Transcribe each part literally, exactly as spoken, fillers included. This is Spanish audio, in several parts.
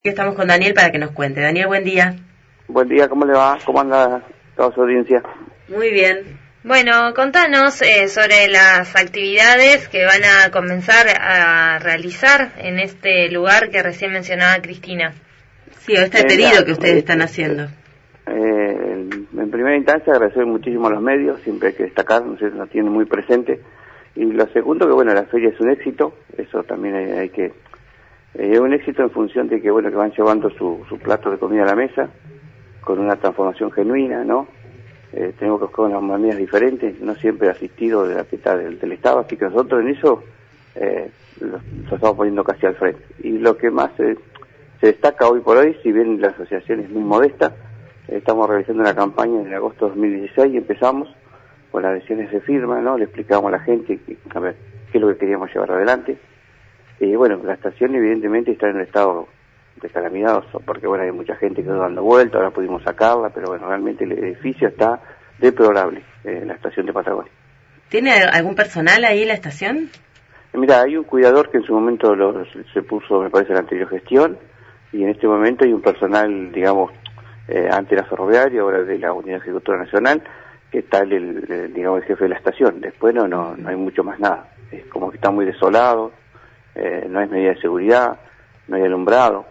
Estamos con Daniel para que nos cuente. Daniel, buen día. Buen día, ¿cómo le va? ¿Cómo anda toda su audiencia? Muy bien. Bueno, contanos eh, sobre las actividades que van a comenzar a realizar en este lugar que recién mencionaba Cristina. Sí, o este Eh, pedido mira, que ustedes eh, están haciendo. Eh, en primera instancia, agradecer muchísimo a los medios, siempre hay que destacar, no sé, nos tienen muy presente. Y lo segundo, que bueno, la feria es un éxito, eso también hay, hay que... Eh, es un éxito en función de que, bueno, que van llevando su, su plato de comida a la mesa, con una transformación genuina, ¿no? Eh, tenemos que buscar unas maneras diferentes, no siempre asistido de la fiesta del, del Estado, así que nosotros en eso eh, lo, lo estamos poniendo casi al frente. Y lo que más eh, se destaca hoy por hoy, si bien la asociación es muy modesta, eh, estamos realizando una campaña en agosto de dos mil dieciséis y empezamos con las adhesiones de firma, ¿no? Le explicamos a la gente que, a ver, qué es lo que queríamos llevar adelante. Y bueno, la estación evidentemente está en un estado de calamidad, porque bueno, hay mucha gente que quedó dando vueltas, ahora pudimos sacarla, pero bueno, realmente el edificio está deplorable, eh, la estación de Patagonia. ¿Tiene algún personal ahí en la estación? Mira, hay un cuidador que en su momento lo, se puso, me parece, en la anterior gestión, y en este momento hay un personal, digamos, eh, antes era ferroviario, ahora de la Unidad Ejecutora Nacional, que está el, el, digamos, el jefe de la estación. Después no, no, no hay mucho más nada. Es como que está muy desolado, eh, no hay medida de seguridad, no hay alumbrado,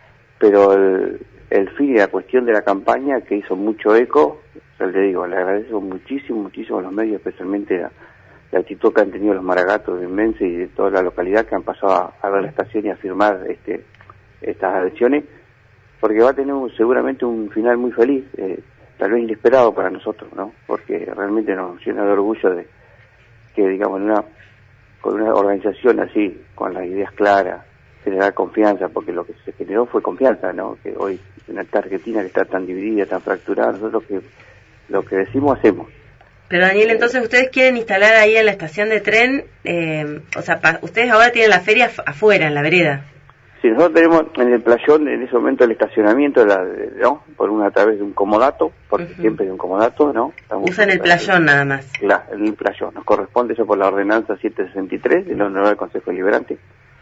pero el, el fin y la cuestión de la campaña, que hizo mucho eco, o sea, le digo, le agradezco muchísimo, muchísimo a los medios, especialmente la, la actitud que han tenido los maragatos de Mense y de toda la localidad que han pasado a, a ver la estación y a firmar este, estas adhesiones, porque va a tener un, seguramente un final muy feliz, eh, tal vez inesperado para nosotros, ¿no? Porque realmente nos llena de orgullo de que, digamos, en una, con una organización así, con las ideas claras, generar confianza, porque lo que se generó fue confianza, ¿no? Que hoy en esta Argentina que está tan dividida, tan fracturada, nosotros que lo que decimos hacemos. Pero Daniel, entonces ustedes quieren instalar ahí en la estación de tren, eh, o sea, pa, ustedes ahora tienen la feria afuera, en la vereda. Sí, nosotros tenemos en el playón, en ese momento, el estacionamiento, la, ¿no? Por una a través de un comodato, porque uh-huh. siempre hay un comodato, ¿no? Estamos Usan el playón nada más. Claro, en el playón. Nos corresponde eso por la ordenanza setecientos sesenta y tres del Honorable Consejo Deliberante.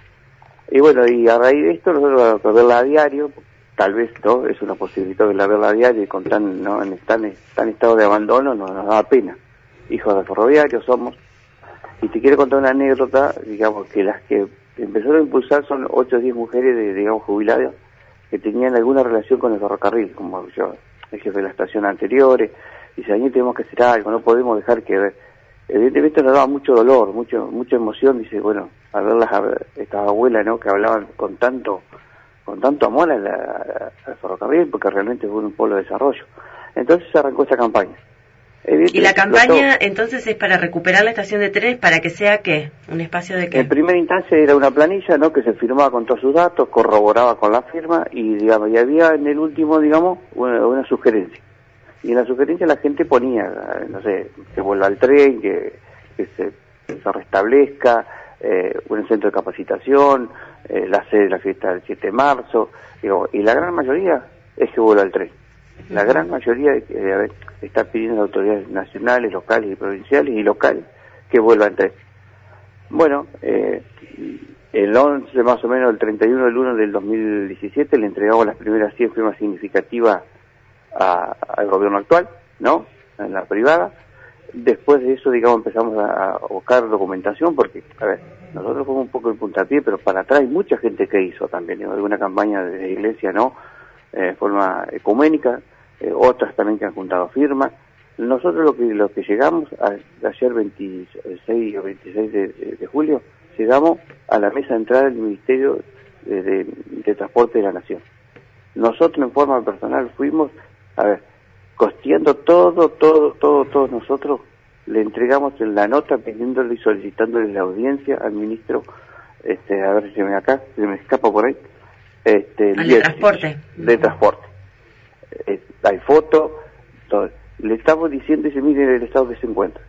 Y bueno, y a raíz de esto, nosotros vamos a verla a diario, tal vez, ¿no? Es una posibilidad de verla a diario y con tan, ¿no? en tan, tan estado de abandono nos, nos da pena. Hijos de ferroviarios somos. Y te quiero contar una anécdota, digamos, que las que empezaron a impulsar son ocho o diez mujeres, de, digamos, jubiladas, que tenían alguna relación con el ferrocarril, como yo, el jefe de la estación anteriores. Dice, Daniel, tenemos que hacer algo, no podemos dejar que... Evidentemente nos daba mucho dolor, mucho mucha emoción, dice, bueno, a ver las estas abuelas, ¿no? Que hablaban con tanto con tanto amor a la, al ferrocarril, porque realmente fue un pueblo de desarrollo. Entonces se arrancó esta campaña. ¿Y la campaña entonces es para recuperar la estación de trenes para que sea qué? ¿Un espacio de qué? En primera instancia era una planilla, ¿no? Que se firmaba con todos sus datos, corroboraba con la firma y, digamos, y había en el último, digamos, una, una sugerencia. Y en la sugerencia la gente ponía, no sé, que vuelva al tren, que, que se, se restablezca, eh, un centro de capacitación, eh, la sede de la fiesta del siete de marzo, digo, y la gran mayoría es que vuelva al tren. La gran mayoría eh, está pidiendo a las autoridades nacionales, locales y provinciales y locales que vuelva al tren. Bueno, eh, el once más o menos, el treinta y uno del uno del dos mil diecisiete, le entregamos las primeras cien firmas significativas A, al gobierno actual, ¿no? En la privada. Después de eso, digamos, empezamos a, a buscar documentación, porque, a ver, nosotros fuimos un poco el puntapié, pero para atrás hay mucha gente que hizo también, ¿no? Alguna campaña de la iglesia, ¿no? Eh, de forma ecuménica, eh, otras también que han juntado firmas. Nosotros lo que lo que llegamos, a, ayer veintiséis o veintiséis de, de, de julio, llegamos a la mesa de entrada del Ministerio de, de, de Transporte de la Nación. Nosotros en forma personal fuimos, a ver, costeando todo, todo, todo, todos nosotros le entregamos en la nota pidiéndole y solicitándole la audiencia al ministro, este, a ver si se me acá, se me escapa por ahí, este, al de transporte. De transporte. Eh, hay fotos, todo. Le estamos diciendo, dice, miren el estado que se encuentra.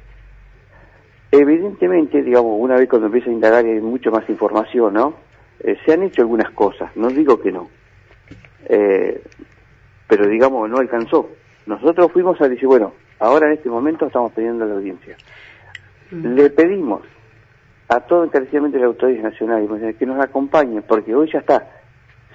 Evidentemente, digamos, una vez cuando empieza a indagar y hay mucha más información, ¿no? Eh, se han hecho algunas cosas, no digo que no. Eh, pero digamos no alcanzó. Nosotros fuimos a decir, bueno, ahora en este momento estamos pidiendo la audiencia. Mm. Le pedimos a todo encarecidamente las autoridades nacionales que nos acompañen, porque hoy ya está,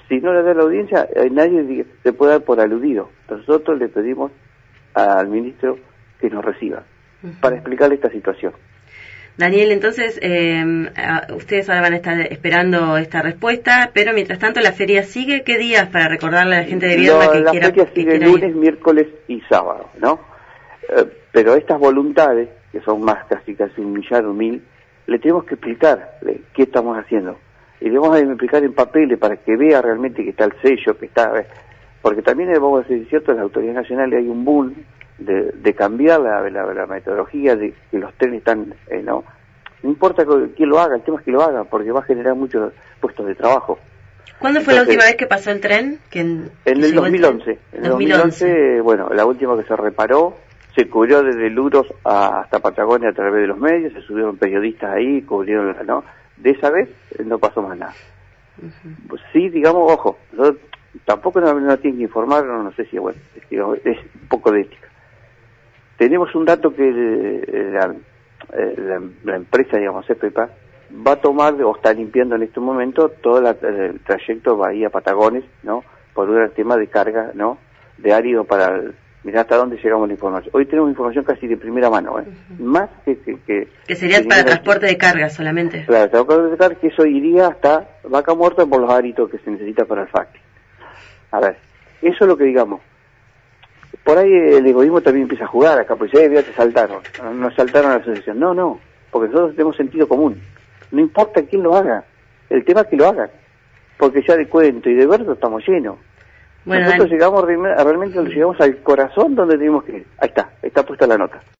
Si no le da la audiencia, eh, nadie se puede dar por aludido. Nosotros le pedimos al ministro que nos reciba uh-huh. para explicarle esta situación. Daniel, entonces, eh, ustedes ahora van a estar esperando esta respuesta, pero mientras tanto la feria sigue. ¿Qué días para recordarle a la gente de Viedma no, que la quiera? La feria sigue lunes, ir? miércoles y sábado, ¿no? Eh, pero estas voluntades, que son más casi casi un millar o mil, le tenemos que explicar qué estamos haciendo. Y le vamos a explicar en papeles para que vea realmente que está el sello, que está... Porque también, vamos a decir cierto, en las autoridades nacionales hay un boom de, de cambiar la, la, la metodología, de que los trenes están, eh, ¿no? No importa quién lo haga, el tema es que lo haga, porque va a generar muchos puestos de trabajo. ¿Cuándo fue Entonces, la última vez que pasó el tren? Que en, en el dos mil once. En el dos mil once, bueno, la última que se reparó, se cubrió desde Luros a, hasta Patagonia a través de los medios, se subieron periodistas ahí, cubrieron, ¿no? De esa vez no pasó más nada. Uh-huh. Pues sí, digamos, ojo, nosotros tampoco nos no tienen que informar, no, no sé si, bueno, es, digamos, es un poco de ética. Tenemos un dato que eh, la, eh, la, la empresa, digamos, C P P A, va a tomar o está limpiando en este momento todo la, el trayecto Bahía-Patagones, ¿no? Por un tema de carga, ¿no? De árido para... El, mirá hasta dónde llegamos la información. Hoy tenemos información casi de primera mano, ¿eh? Uh-huh. Más que... Que, que, que sería que para transporte de carga solamente. Claro, transporte de carga, que eso iría hasta Vaca Muerta por los áridos que se necesita para el F A C. A ver, eso es lo que digamos. Por ahí el egoísmo también empieza a jugar acá, pues ya te saltaron, nos saltaron a la asociación. No, no, porque nosotros tenemos sentido común. No importa quién lo haga, el tema es que lo haga, porque ya de cuento y de verso estamos llenos. Bueno, nosotros Dan... llegamos realmente, llegamos al corazón donde tenemos que ir. Ahí está, está puesta la nota.